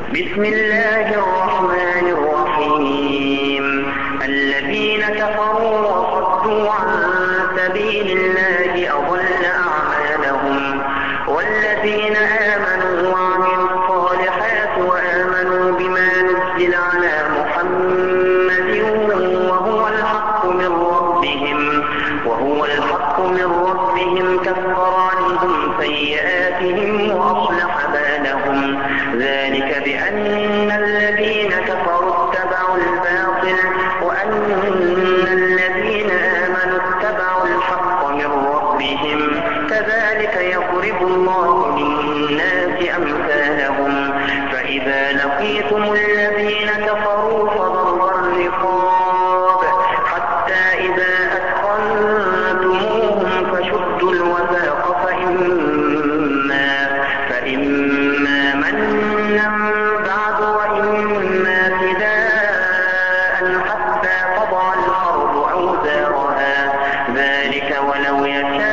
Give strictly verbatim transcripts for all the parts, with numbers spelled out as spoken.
بسم الله الرحمن الرحيم الذين كفروا وصدوا عن سبيل الله أضل أعمالهم والذين آمنوا وعملوا الصالحات وآمنوا بما نزل على محمد وهو الحق من ربهم وهو الحق من ربهم كفر عنهم سيئاتهم وأصلح بالهم ذلك بأن الذين كفروا اتبعوا الباطل وأن الذين آمنوا اتبعوا الحق من ربهم كذلك يضرب الله للناس أمثالهم فإذا لقيتم الذين كفروا فضرب الرقاب حتى إذا أثخنتموهم فشدوا الوثاق فإما فإما منا بعد وإما فداء حتى تضع الأرض أوزارها ذلك ولو يشاء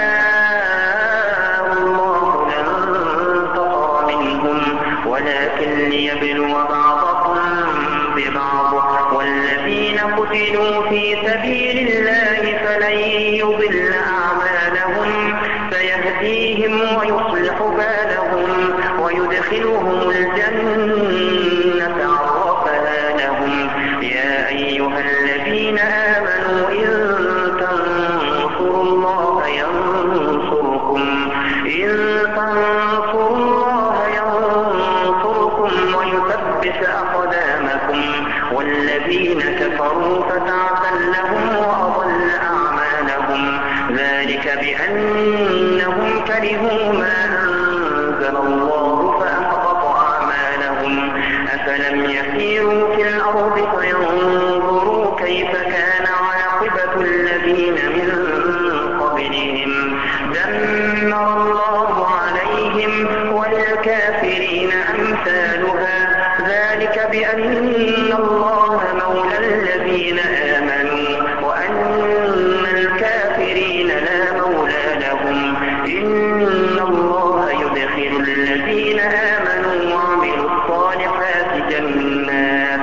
الله لانتصر منهم ولكن ليبلو بعضكم ببعض والذين قتلوا في سبيل الله فلن يضل أعمالهم سيهديهم ويصلح بالهم ويدخلهم الجنة عرفها لهم يا أيها الذين آمنوا إن تنصروا الله ينصركم إن تنصروا الله ينصركم ويثبت أقدامكم والذين كفروا فتعسا لهم وأضل أعمالهم ذلك بأنهم كرهوا ما أنزل الله فأحبط أعمالهم أفلم يسيروا في الأرض فينظروا كيف كان عاقبة الذين من قبلهم دمر الله عليهم وللكافرين أمثالها ذلك بأن الله مولى الذين آمنوا وأن الكافرين لا مولى لهم إن الله يدخل الذين آمنوا وعملوا الصالحات جنات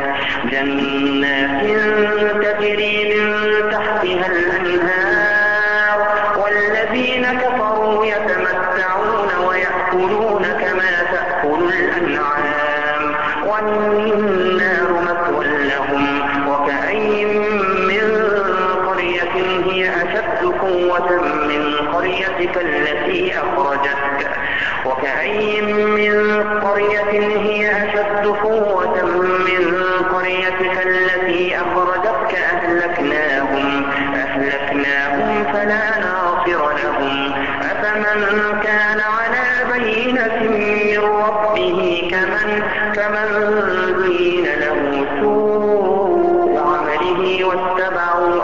جنات تجري من تحتها الأنهار والذين كفروا يتمتعون ويأكلون كما تأكل الأنعام والنار مثوى لهم وكأين من قرية هي أشد قوة من قريتك التي أخرجتك وكأين من قرية هي أشد قوة من قريتك التي أخرجتك أهلكناهم أهلكناهم فلا ناصر لهم أفمن كان على بينة من ربه كمن كمن زين له سوء عمله واتبعوا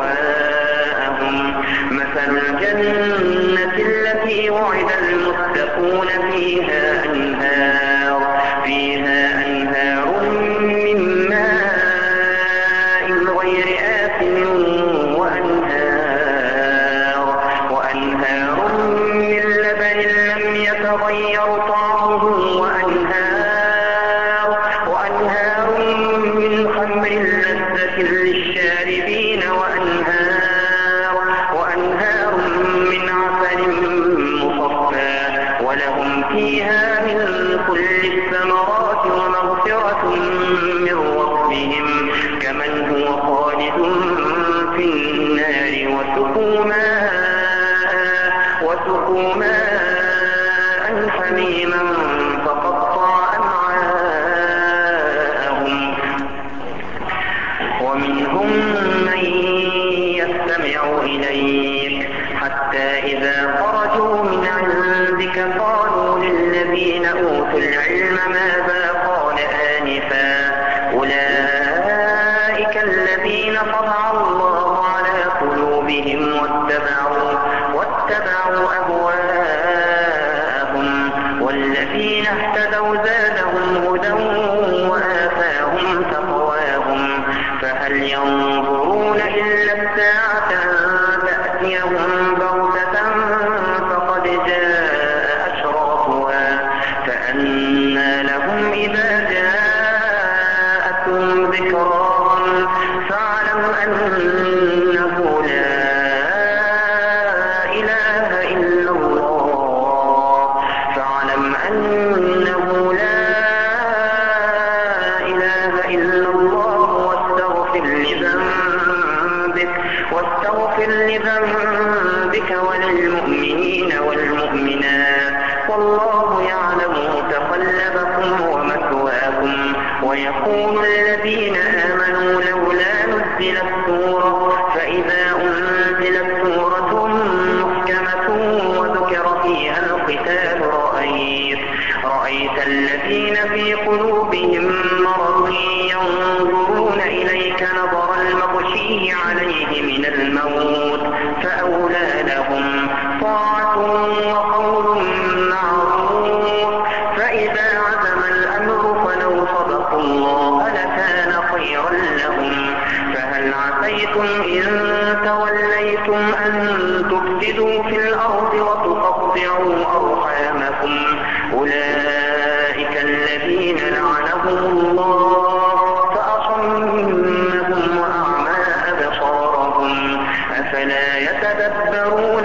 أهواءهم مثل الجنة التي وعد المتقون فيها أنهار فيها أنهار من ماء غير آسن وأنهار وأنهار من لبن لم يتغير طعمه وأنهار وأنهار من خمر لذة للشاربين وأنهار وأنهار من عسل مصفى ولهم فيها من كل الثمرات ومغفرة من ربهم كمن هو خالد في النار وسقوا ماء وسقوا ماء حميما فقطع أمعاءهم ومنهم من يستمع إليك حتى إذا خرجوا من عندك قالوا للذين أوتوا العلم ماذا قال آنفا أولئك الذين طبع الله على قلوبهم واتبعوا واتبعوا أهواءهم والذين اهتدوا زادهم هدى وآتاهم تقواهم فهل ينظرون إلا الساعة أن تأتيهم بغتة فقد جاء أشراطها فأنى لهم إذا جاءوا ويقول الذين آمنوا لولا نزلت سورة فإذا أنزلت سورة محكمة وذكر فيها القتال رأيت, رأيت الذين في قلوبهم مرض ينظرون إليك نظر المغشي عليه من الموت فأولى لهم طاعة وقول معروف فإذا عزم الأمر فلو صدقوا الله لكان خيرا لهم فهل عسيتم إن توليتم أن تفسدوا في الأرض وتقطعوا أرحامكم أولئك الذين لعنهم الله فأصمهم وأعمى أبصارهم أفلا يتدبرون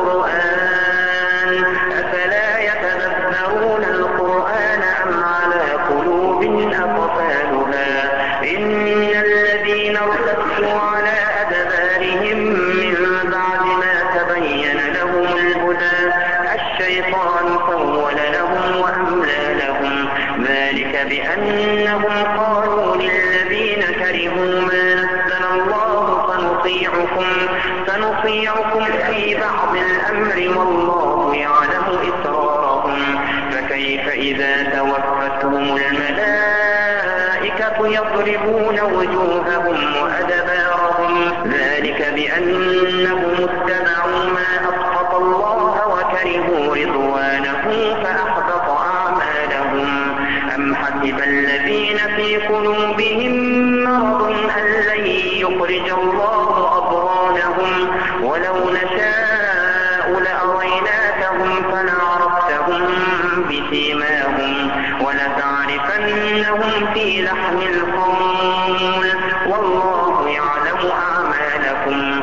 القرآن أفلا يتدبرون القرآن أم على قلوب أقفالها إن الذين ارتدوا على أدبارهم من بعد ما تبين لهم الهدى الشيطان سول لهم وأملى لهم ذلك بأنهم قالوا للذين كرهوا ما نزل الله سنطيعكم سنطيعكم في بعض الأمر والله يعلم إسرارهم فكيف إذا توفتهم الملائكة يضربون وجوههم وأدبارهم ذلك بأنهم اتبعوا ما أسخط الله وكرهوا رضوانه فأحبط أعمالهم أم حسب الذين في قلوبهم مرض أن لن يخرج الله أضغانهم ولو نشاء لأريناكهم فلعرفتهم بسيماهم ولتعرفنهم في لحن القول والله يعلم أعمالكم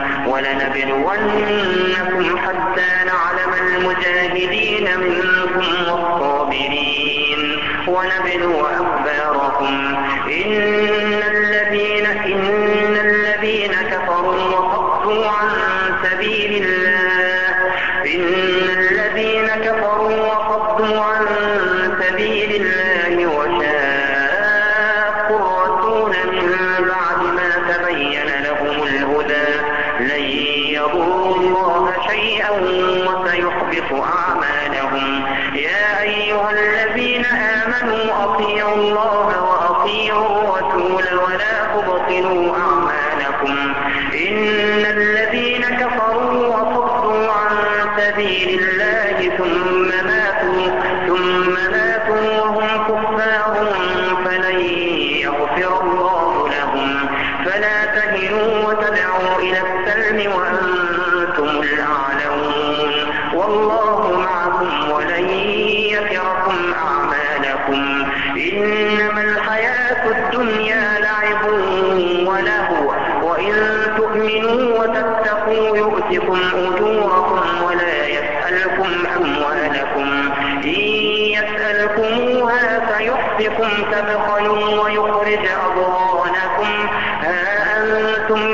ولنبلونكم حتى نعلم المجاهدين منكم والصابرين ونبلو أخباركم إن الذين إن الذين كفروا وصدوا عن سبيل الله إن الذين كفروا وصدوا عن سبيل الله وشاقوا الرسول من بعد ما تبين لهم الهدى لن يضروا الله شيئا وسيحبط أعمالهم يا أيها الذين آمنوا أطيعوا الله وأطيعوا الرسول ولا تبطلوا أعمالكم إن الذين كفروا وصدوا عن سبيل الله ثم ماتوا ثم ماتوا وهم كفار فلن يغفر الله لهم فلا تهنوا وتدعوا إلى السلم وأنتم الأعلون والله معكم ولن يتركم أعمالكم إنما الحياة الدنيا لعب ولهو وإن تؤمنوا وتتقوا يؤتكم أجوركم ولا يسألكم أموالكم إن يسألكموها فيحفكم تبخلوا ويخرج أضغانكم ها أنتم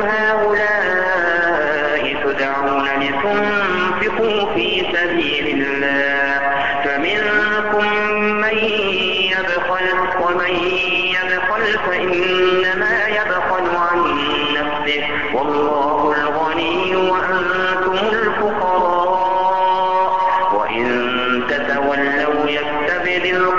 هؤلاء تدعون لتنفقوا في سبيل الله فمنكم من يبخل ومن يبخل فإنما يبخل عن نفسه والله الغني وأنتم الفقراء وإن تتولوا يستبدل